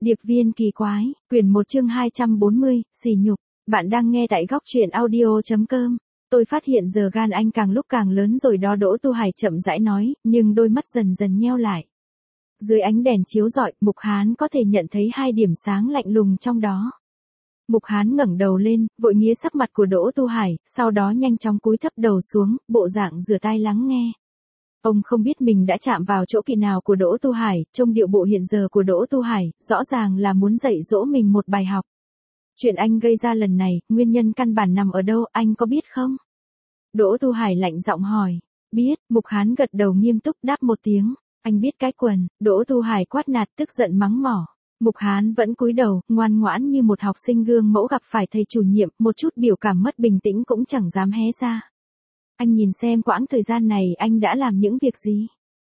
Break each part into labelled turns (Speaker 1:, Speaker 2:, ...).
Speaker 1: Điệp viên kỳ quái, quyển 1 chương 240, sỉ nhục. Bạn đang nghe tại góc truyện audio.com. Tôi phát hiện giờ gan anh càng lúc càng lớn rồi đó, Đỗ Tu Hải chậm rãi nói, nhưng đôi mắt dần dần nheo lại. Dưới ánh đèn chiếu rọi, Mục Hán có thể nhận thấy hai điểm sáng lạnh lùng trong đó. Mục Hán ngẩng đầu lên, vội nghía sắc mặt của Đỗ Tu Hải, sau đó nhanh chóng cúi thấp đầu xuống, bộ dạng rửa tai lắng nghe. Ông không biết mình đã chạm vào chỗ kỵ nào của Đỗ Tu Hải, trông điệu bộ hiện giờ của Đỗ Tu Hải, rõ ràng là muốn dạy dỗ mình một bài học. Chuyện anh gây ra lần này, nguyên nhân căn bản nằm ở đâu, anh có biết không? Đỗ Tu Hải lạnh giọng hỏi. Biết, Mục Hán gật đầu nghiêm túc đáp một tiếng. Anh biết cái quần, Đỗ Tu Hải quát nạt tức giận mắng mỏ. Mục Hán vẫn cúi đầu, ngoan ngoãn như một học sinh gương mẫu gặp phải thầy chủ nhiệm, một chút biểu cảm mất bình tĩnh cũng chẳng dám hé ra. Anh nhìn xem quãng thời gian này anh đã làm những việc gì?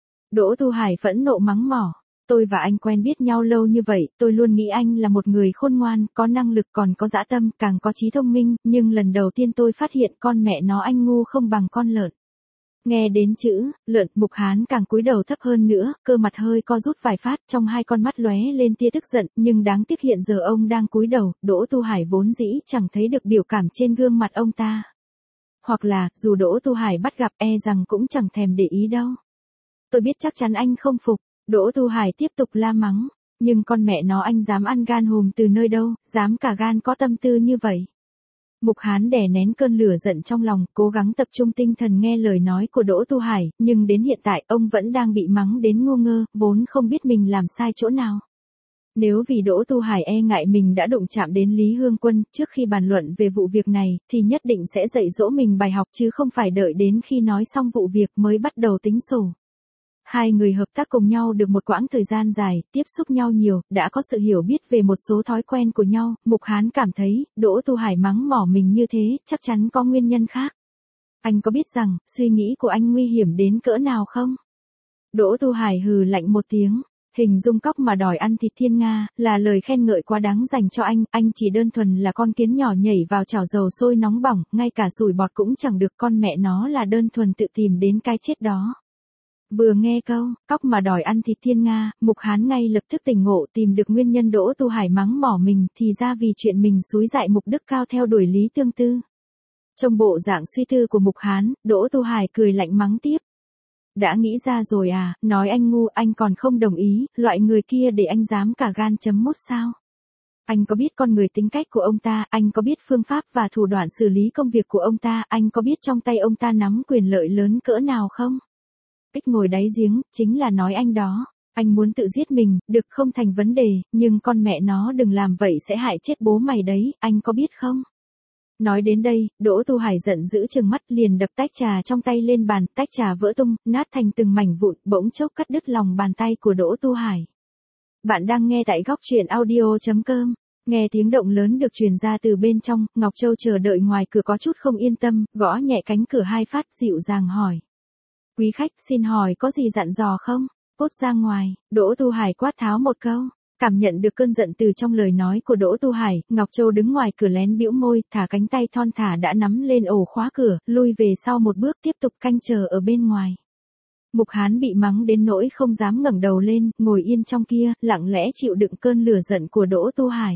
Speaker 1: Đỗ Tu Hải phẫn nộ mắng mỏ. Tôi và anh quen biết nhau lâu như vậy, tôi luôn nghĩ anh là một người khôn ngoan, có năng lực còn có dã tâm, càng có trí thông minh, nhưng lần đầu tiên tôi phát hiện con mẹ nó anh ngu không bằng con lợn. Nghe đến chữ lợn, Mục Hán càng cúi đầu thấp hơn nữa, cơ mặt hơi co rút vài phát, trong hai con mắt lóe lên tia tức giận, nhưng đáng tiếc hiện giờ ông đang cúi đầu, Đỗ Tu Hải vốn dĩ chẳng thấy được biểu cảm trên gương mặt ông ta. Hoặc là, dù Đỗ Tu Hải bắt gặp e rằng cũng chẳng thèm để ý đâu. Tôi biết chắc chắn anh không phục, Đỗ Tu Hải tiếp tục la mắng, nhưng con mẹ nó anh dám ăn gan hùm từ nơi đâu, dám cả gan có tâm tư như vậy. Mục Hán đè nén cơn lửa giận trong lòng, cố gắng tập trung tinh thần nghe lời nói của Đỗ Tu Hải, nhưng đến hiện tại ông vẫn đang bị mắng đến ngu ngơ, vốn không biết mình làm sai chỗ nào. Nếu vì Đỗ Tu Hải e ngại mình đã đụng chạm đến Lý Hương Quân trước khi bàn luận về vụ việc này, thì nhất định sẽ dạy dỗ mình bài học chứ không phải đợi đến khi nói xong vụ việc mới bắt đầu tính sổ. Hai người hợp tác cùng nhau được một quãng thời gian dài, tiếp xúc nhau nhiều, đã có sự hiểu biết về một số thói quen của nhau, Mục Hán cảm thấy, Đỗ Tu Hải mắng mỏ mình như thế, chắc chắn có nguyên nhân khác. Anh có biết rằng, suy nghĩ của anh nguy hiểm đến cỡ nào không? Đỗ Tu Hải hừ lạnh một tiếng. Hình dung cóc mà đòi ăn thịt thiên nga, là lời khen ngợi quá đáng dành cho anh chỉ đơn thuần là con kiến nhỏ nhảy vào chảo dầu sôi nóng bỏng, ngay cả sủi bọt cũng chẳng được, con mẹ nó là đơn thuần tự tìm đến cái chết đó. Vừa nghe câu, cóc mà đòi ăn thịt thiên nga, Mục Hán ngay lập tức tỉnh ngộ tìm được nguyên nhân Đỗ Tu Hải mắng mỏ mình, thì ra vì chuyện mình xúi dại Mục Đức Cao theo đuổi Lý Tương Tư. Trong bộ dạng suy tư của Mục Hán, Đỗ Tu Hải cười lạnh mắng tiếp. Đã nghĩ ra rồi à, nói anh ngu, anh còn không đồng ý, loại người kia để anh dám cả gan chấm mốt sao? Anh có biết con người tính cách của ông ta, anh có biết phương pháp và thủ đoạn xử lý công việc của ông ta, anh có biết trong tay ông ta nắm quyền lợi lớn cỡ nào không? Tích ngồi đáy giếng, chính là nói anh đó. Anh muốn tự giết mình, được không thành vấn đề, nhưng con mẹ nó đừng làm vậy sẽ hại chết bố mày đấy, anh có biết không? Nói đến đây, Đỗ Tu Hải giận dữ trừng mắt liền đập tách trà trong tay lên bàn, tách trà vỡ tung, nát thành từng mảnh vụn, bỗng chốc cắt đứt lòng bàn tay của Đỗ Tu Hải. Bạn đang nghe tại góc truyện audio.com. Nghe tiếng động lớn được truyền ra từ bên trong, Ngọc Châu chờ đợi ngoài cửa có chút không yên tâm, gõ nhẹ cánh cửa hai phát dịu dàng hỏi. Quý khách, xin hỏi có gì dặn dò không? Cút ra ngoài, Đỗ Tu Hải quát tháo một câu. Cảm nhận được cơn giận từ trong lời nói của Đỗ Tu Hải, Ngọc Châu đứng ngoài cửa lén bĩu môi, thả cánh tay thon thả đã nắm lên ổ khóa cửa, lui về sau một bước tiếp tục canh chờ ở bên ngoài. Mục Hán bị mắng đến nỗi không dám ngẩng đầu lên, ngồi yên trong kia, lặng lẽ chịu đựng cơn lửa giận của Đỗ Tu Hải.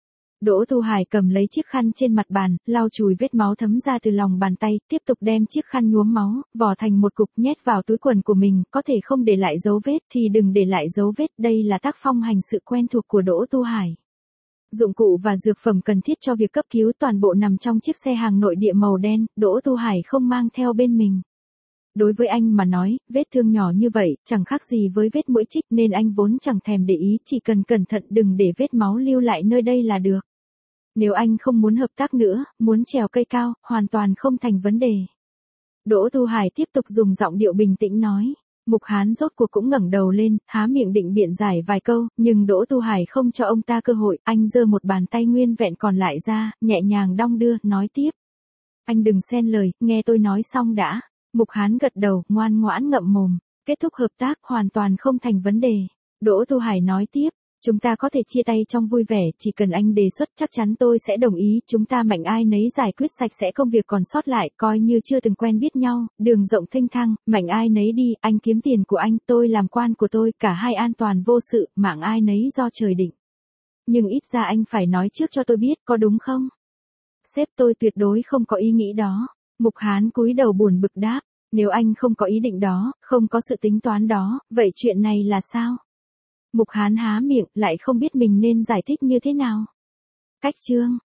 Speaker 1: Đỗ Tu Hải cầm lấy chiếc khăn trên mặt bàn, lau chùi vết máu thấm ra từ lòng bàn tay, tiếp tục đem chiếc khăn nhuốm máu, vò thành một cục nhét vào túi quần của mình, có thể không để lại dấu vết thì đừng để lại dấu vết, đây là tác phong hành sự quen thuộc của Đỗ Tu Hải. Dụng cụ và dược phẩm cần thiết cho việc cấp cứu toàn bộ nằm trong chiếc xe hàng nội địa màu đen, Đỗ Tu Hải không mang theo bên mình. Đối với anh mà nói, vết thương nhỏ như vậy, chẳng khác gì với vết mũi chích nên anh vốn chẳng thèm để ý, chỉ cần cẩn thận đừng để vết máu lưu lại nơi đây là được. Nếu anh không muốn hợp tác nữa, muốn trèo cây cao, hoàn toàn không thành vấn đề. Đỗ Tu Hải tiếp tục dùng giọng điệu bình tĩnh nói. Mục Hán rốt cuộc cũng ngẩng đầu lên, há miệng định biện giải vài câu, nhưng Đỗ Tu Hải không cho ông ta cơ hội, anh giơ một bàn tay nguyên vẹn còn lại ra, nhẹ nhàng đong đưa, nói tiếp. Anh đừng xen lời, nghe tôi nói xong đã. Mục Hán gật đầu, ngoan ngoãn ngậm mồm. Kết thúc hợp tác, hoàn toàn không thành vấn đề. Đỗ Tu Hải nói tiếp. Chúng ta có thể chia tay trong vui vẻ, chỉ cần anh đề xuất chắc chắn tôi sẽ đồng ý, chúng ta mạnh ai nấy giải quyết sạch sẽ công việc còn sót lại, coi như chưa từng quen biết nhau, đường rộng thênh thang, mạnh ai nấy đi, anh kiếm tiền của anh, tôi làm quan của tôi, cả hai an toàn vô sự, mạng ai nấy do trời định. Nhưng ít ra anh phải nói trước cho tôi biết, có đúng không? Sếp tôi tuyệt đối không có ý nghĩ đó. Mục Hán cúi đầu buồn bực đáp, nếu anh không có ý định đó, không có sự tính toán đó, vậy chuyện này là sao? Mục Hán há miệng, lại không biết mình nên giải thích như thế nào. Cách chương